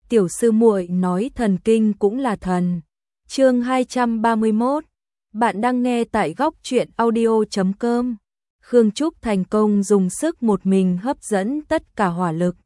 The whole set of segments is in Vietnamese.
tiểu sư muội nói thần kinh cũng là thần. Chương 231. Bạn đang nghe tại góc truyện audio.com. Khương Trúc thành công dùng sức một mình hấp dẫn tất cả hỏa lực.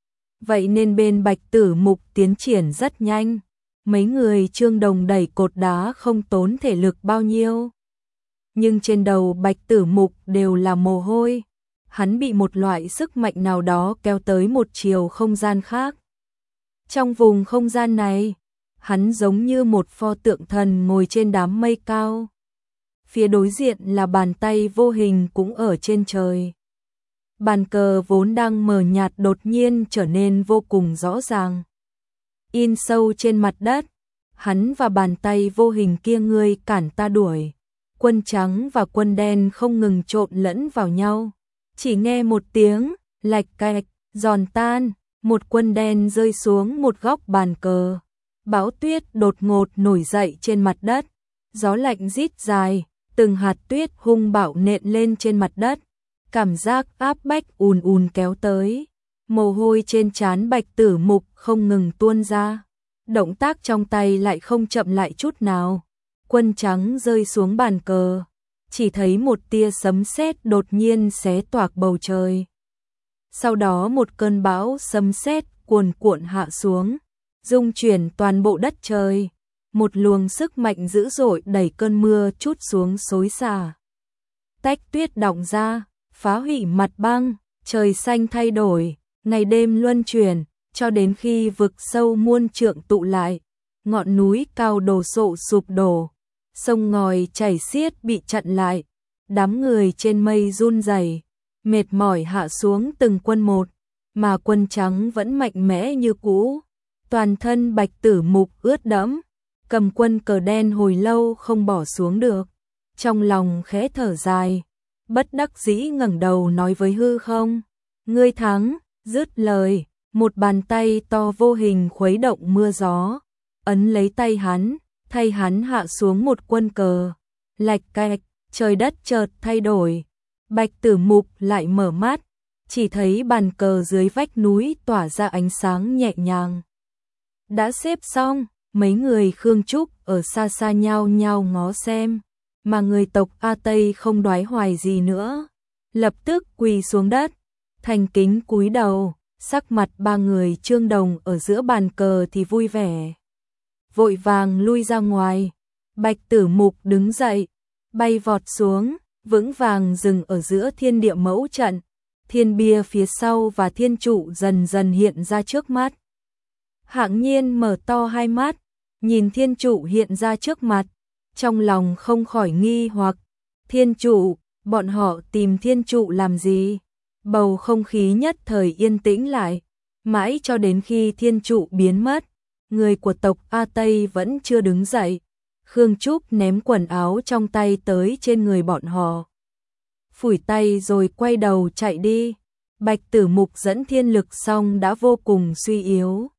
Vậy nên bên Bạch Tử Mục tiến triển rất nhanh. Mấy người Trương Đồng đẩy cột đá không tốn thể lực bao nhiêu. Nhưng trên đầu Bạch Tử Mục đều là mồ hôi. Hắn bị một loại sức mạnh nào đó kéo tới một chiều không gian khác. Trong vùng không gian này, hắn giống như một pho tượng thần ngồi trên đám mây cao. Phía đối diện là bàn tay vô hình cũng ở trên trời. Bàn cờ vốn đang mờ nhạt đột nhiên trở nên vô cùng rõ ràng. In sâu trên mặt đất, hắn và bàn tay vô hình kia ngươi cản ta đuổi. Quân trắng và quân đen không ngừng trộn lẫn vào nhau. Chỉ nghe một tiếng, lạch cạch, giòn tan, một quân đen rơi xuống một góc bàn cờ. Bão tuyết đột ngột nổi dậy trên mặt đất. Gió lạnh rít dài, từng hạt tuyết hung bạo nện lên trên mặt đất. Cảm giác áp bách ùn ùn kéo tới. Mồ hôi trên trán Bạch Tử Mục không ngừng tuôn ra. Động tác trong tay lại không chậm lại chút nào. Quân trắng rơi xuống bàn cờ. Chỉ thấy một tia sấm sét đột nhiên xé toạc bầu trời. Sau đó một cơn bão sấm sét cuồn cuộn hạ xuống, rung chuyển toàn bộ đất trời. Một luồng sức mạnh dữ dội đẩy cơn mưa trút xuống xối xả. Tách tuyết đọng ra, phá hủy mặt băng, trời xanh thay đổi, ngày đêm luân chuyển, cho đến khi vực sâu muôn trượng tụ lại, ngọn núi cao đổ sộ sụp đổ, sông ngòi chảy xiết bị chặn lại, đám người trên mây run rẩy, mệt mỏi hạ xuống từng quân một, mà quân trắng vẫn mạnh mẽ như cũ. Toàn thân Bạch Tử Mục ướt đẫm, cầm quân cờ đen hồi lâu không bỏ xuống được, trong lòng khẽ thở dài, bất đắc dĩ ngẩng đầu nói với hư không: "Ngươi thắng." Dứt lời, một bàn tay to vô hình khuấy động mưa gió, ấn lấy tay hắn, thay hắn hạ xuống một quân cờ. Lạch cạch, trời đất chợt thay đổi. Bạch Tử Mục lại mở mắt, chỉ thấy bàn cờ dưới vách núi tỏa ra ánh sáng nhẹ nhàng. Đã xếp xong, mấy người Khương Trúc ở xa xa nhao nhao ngó xem, mà người tộc A Tây không đoái hoài gì nữa, lập tức quỳ xuống đất, thành kính cúi đầu. Sắc mặt ba người Trương Đồng ở giữa bàn cờ thì vui vẻ, vội vàng lui ra ngoài. Bạch Tử Mục đứng dậy, bay vọt xuống, vững vàng dừng ở giữa thiên địa mẫu trận. Thiên bia phía sau và thiên trụ dần dần hiện ra trước mắt. Hạng Nhiên mở to hai mắt, nhìn thiên trụ hiện ra trước mặt, trong lòng không khỏi nghi hoặc. Thiên trụ, bọn họ tìm thiên trụ làm gì? Bầu không khí nhất thời yên tĩnh lại, mãi cho đến khi thiên trụ biến mất, người của tộc A Tây vẫn chưa đứng dậy. Khương Trúc ném quần áo trong tay tới trên người bọn họ, phủi tay rồi quay đầu chạy đi. Bạch Tử Mục dẫn thiên lực xong đã vô cùng suy yếu,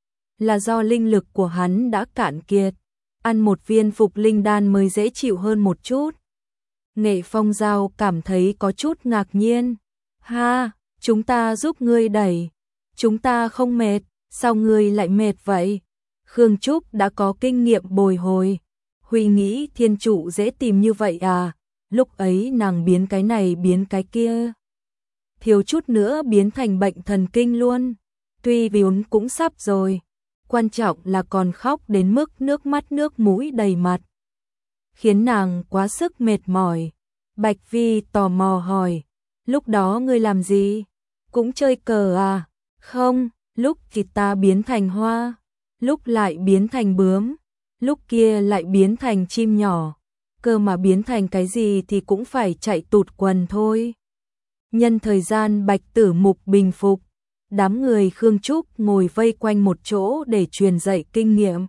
là do linh lực của hắn đã cạn kiệt, ăn một viên phục linh đan mới dễ chịu hơn một chút. Nghệ Phong Giao cảm thấy có chút ngạc nhiên. "Ha, chúng ta giúp ngươi đẩy, chúng ta không mệt, sao ngươi lại mệt vậy?" Khương Trúc đã có kinh nghiệm bồi hồi. Huy nghĩ thiên trụ dễ tìm như vậy à? Lúc ấy nàng biến cái này biến cái kia, thiếu chút nữa biến thành bệnh thần kinh luôn. Tuy vốn cũng sắp rồi, quan trọng là còn khóc đến mức nước mắt nước mũi đầy mặt, khiến nàng quá sức mệt mỏi. Bạch Vi tò mò hỏi: "Lúc đó ngươi làm gì? Cũng chơi cờ à?" "Không, lúc thì ta biến thành hoa, lúc lại biến thành bướm, lúc kia lại biến thành chim nhỏ, cơ mà biến thành cái gì thì cũng phải chạy tụt quần thôi." Nhân thời gian Bạch Tử Mục bình phục, đám người Khương Trúc ngồi vây quanh một chỗ để truyền dạy kinh nghiệm.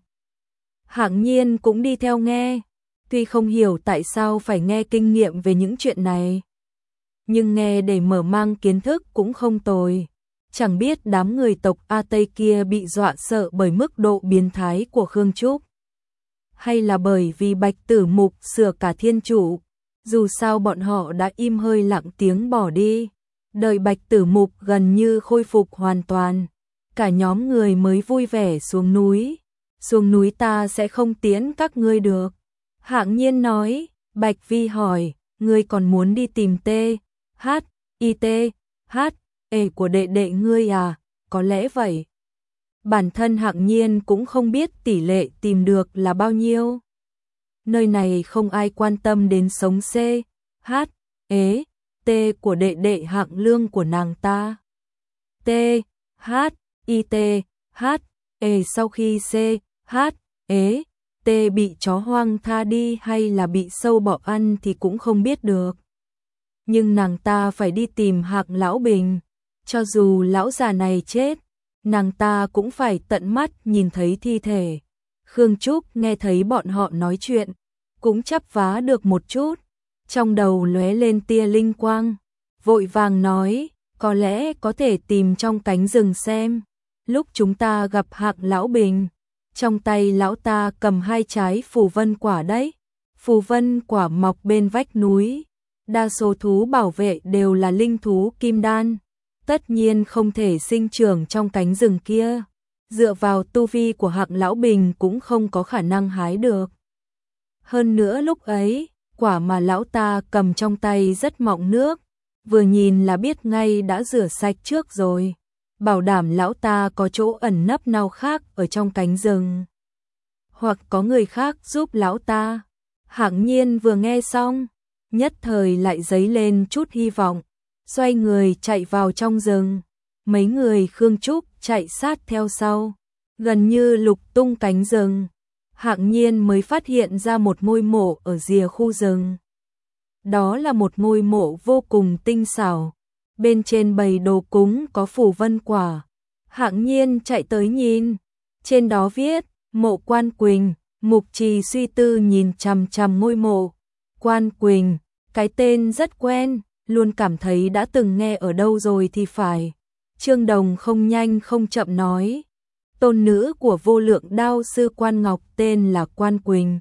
Hạng Nhiên cũng đi theo nghe, tuy không hiểu tại sao phải nghe kinh nghiệm về những chuyện này, nhưng nghe để mở mang kiến thức cũng không tồi. Chẳng biết đám người tộc A Tây kia bị dọa sợ bởi mức độ biến thái của Khương Trúc, hay là bởi vì Bạch Tử Mục sửa cả thiên trụ. Dù sao bọn họ đã im hơi lặng tiếng bỏ đi, đợi Bạch Tử Mục gần như khôi phục hoàn toàn, cả nhóm người mới vui vẻ xuống núi. Xuống núi ta sẽ không tiễn các ngươi được. Hạng Nhiên nói. Bạch Vi hỏi, ngươi còn muốn đi tìm T.H.I.T.H.E của đệ đệ ngươi à? Có lẽ vậy. Bản thân Hạng Nhiên cũng không biết tỷ lệ tìm được là bao nhiêu. Nơi này không ai quan tâm đến sống C.H.E.T của đệ đệ Hạng Lương của nàng ta. T.H.I.T.H.E sau khi C.H.E.T bị chó hoang tha đi hay là bị sâu bọ ăn thì cũng không biết được. Nhưng nàng ta phải đi tìm Hạng Lão Bình. Cho dù lão già này chết, nàng ta cũng phải tận mắt nhìn thấy thi thể. Khương Trúc nghe thấy bọn họ nói chuyện, cũng chắp vá được một chút. Trong đầu lóe lên tia linh quang, vội vàng nói, có lẽ có thể tìm trong cánh rừng xem. Lúc chúng ta gặp Hạng Lão Bình, trong tay lão ta cầm 2 trái phù vân quả đấy. Phù vân quả mọc bên vách núi. Đa số thú bảo vệ đều là linh thú kim đan. Tất nhiên không thể sinh trưởng trong cánh rừng kia. Dựa vào tu vi của Hạng Lão Bình cũng không có khả năng hái được. Hơn nữa lúc ấy, quả mà lão ta cầm trong tay rất mọng nước. Vừa nhìn là biết ngay đã rửa sạch trước rồi. Bảo đảm lão ta có chỗ ẩn nấp nào khác ở trong cánh rừng. Hoặc có người khác giúp lão ta. Hạng Nhiên vừa nghe xong, nhất thời lại dấy lên chút hy vọng. Xoay người chạy vào trong rừng. Mấy người Khương Trúc chạy sát theo sau. Gần như lục tung cánh rừng. Hạng Nhiên mới phát hiện ra một ngôi mộ ở rìa khu rừng. Đó là một ngôi mộ vô cùng tinh xảo. Bên trên bày đồ cúng có phù vân quả. Hạng Nhiên chạy tới nhìn. Trên đó viết, mộ Quan Quỳnh. Mục Trì suy tư nhìn chằm chằm ngôi mộ. Quan Quỳnh, cái tên rất quen, luôn cảm thấy đã từng nghe ở đâu rồi thì phải. Trương Đồng không nhanh không chậm nói. Tôn nữ của vô lượng đao sư Quan Ngọc tên là Quan Quỳnh.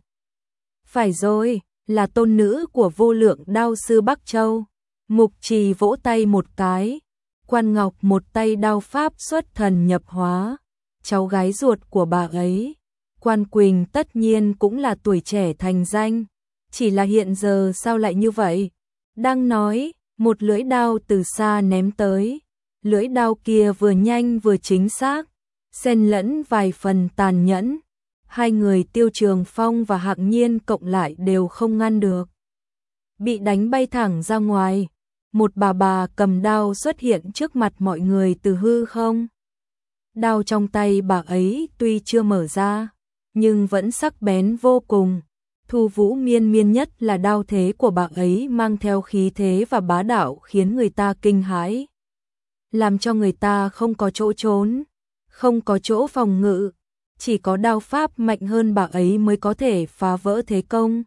Phải rồi, là tôn nữ của vô lượng đao sư Bắc Châu. Mục Trì vỗ tay một cái. Quan Ngọc một tay đao pháp xuất thần nhập hóa. Cháu gái ruột của bà ấy. Quan Quỳnh tất nhiên cũng là tuổi trẻ thành danh. Chỉ là hiện giờ sao lại như vậy? Đang nói, một lưỡi đao từ xa ném tới. Lưỡi đao kia vừa nhanh vừa chính xác, xen lẫn vài phần tàn nhẫn. Hai người Tiêu Trường Phong và Hạng Nhiên cộng lại đều không ngăn được. Bị đánh bay thẳng ra ngoài. Một bà cầm đao xuất hiện trước mặt mọi người từ hư không. Đao trong tay bà ấy tuy chưa mở ra, nhưng vẫn sắc bén vô cùng. Thu vũ miên miên nhất là đao thế của bà ấy mang theo khí thế và bá đạo khiến người ta kinh hãi. Làm cho người ta không có chỗ trốn, không có chỗ phòng ngự. Chỉ có đao pháp mạnh hơn bà ấy mới có thể phá vỡ thế công.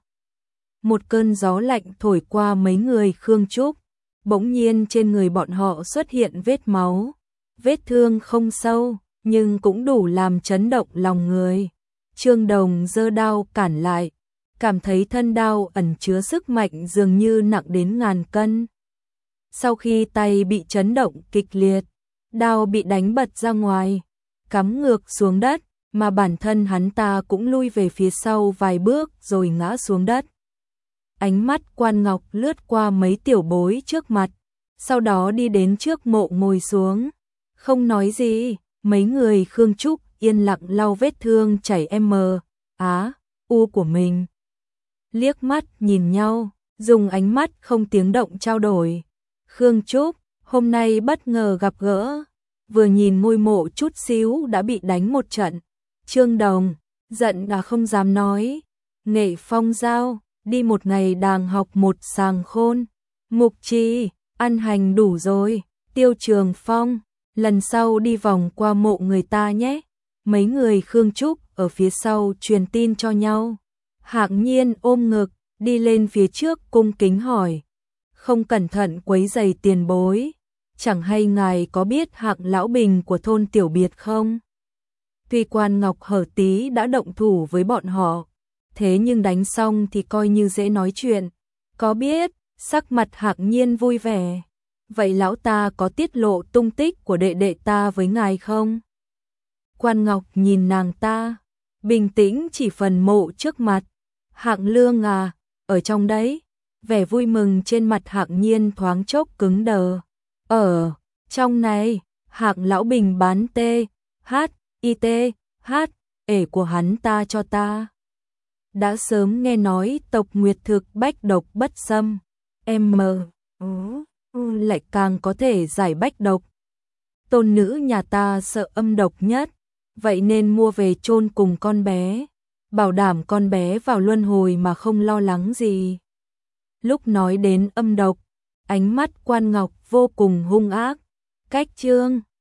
Một cơn gió lạnh thổi qua mấy người Khương Trúc. Bỗng nhiên trên người bọn họ xuất hiện vết máu. Vết thương không sâu, nhưng cũng đủ làm chấn động lòng người. Trương Đồng giơ đao cản lại. Cảm thấy thân đao ẩn chứa sức mạnh dường như nặng đến ngàn cân. Sau khi tay bị chấn động kịch liệt, đao bị đánh bật ra ngoài, cắm ngược xuống đất, mà bản thân hắn ta cũng lui về phía sau vài bước rồi ngã xuống đất. Ánh mắt Quan Ngọc lướt qua mấy tiểu bối trước mặt, sau đó đi đến trước mộ ngồi xuống. Không nói gì, mấy người Khương Trúc yên lặng lau vết thương chảy u của mình. Liếc mắt nhìn nhau, dùng ánh mắt không tiếng động trao đổi. Khương Trúc, hôm nay bất ngờ gặp gỡ, vừa nhìn ngôi mộ chút xíu đã bị đánh một trận. Trương Đồng, giận đã không dám nói. Nghệ Phong giao, đi một ngày đàng học một sàng khôn. Mục Trì, ăn hành đủ rồi. Tiêu Trường Phong, lần sau đi vòng qua mộ người ta nhé. Mấy người Khương Trúc ở phía sau truyền tin cho nhau. Hạng Nhiên ôm ngực, đi lên phía trước cung kính hỏi. Không cẩn thận quấy rầy tiền bối. Chẳng hay ngài có biết Hạng Lão Bình của thôn Tiểu Biệt không? Tuy Quan Ngọc Hở Tí đã động thủ với bọn họ, thế nhưng đánh xong thì coi như dễ nói chuyện. Có biết, sắc mặt Hạng Nhiên vui vẻ. Vậy lão ta có tiết lộ tung tích của đệ đệ ta với ngài không? Quan Ngọc nhìn nàng ta, bình tĩnh chỉ phần mộ trước mặt. Hạng Lương à, ở trong đấy. Vẻ vui mừng trên mặt Hạng Nhiên thoáng chốc cứng đờ. Ở trong này, Hạng lão bình bán ê của hắn ta cho ta. Đã sớm nghe nói tộc Nguyệt thực bách độc bất xâm, lại càng có thể giải bách độc. Tôn nữ nhà ta sợ âm độc nhất, vậy nên mua về chôn cùng con bé, bảo đảm con bé vào luân hồi mà không lo lắng gì. Lúc nói đến âm độc, ánh mắt Quan Ngọc vô cùng hung ác. Cách chương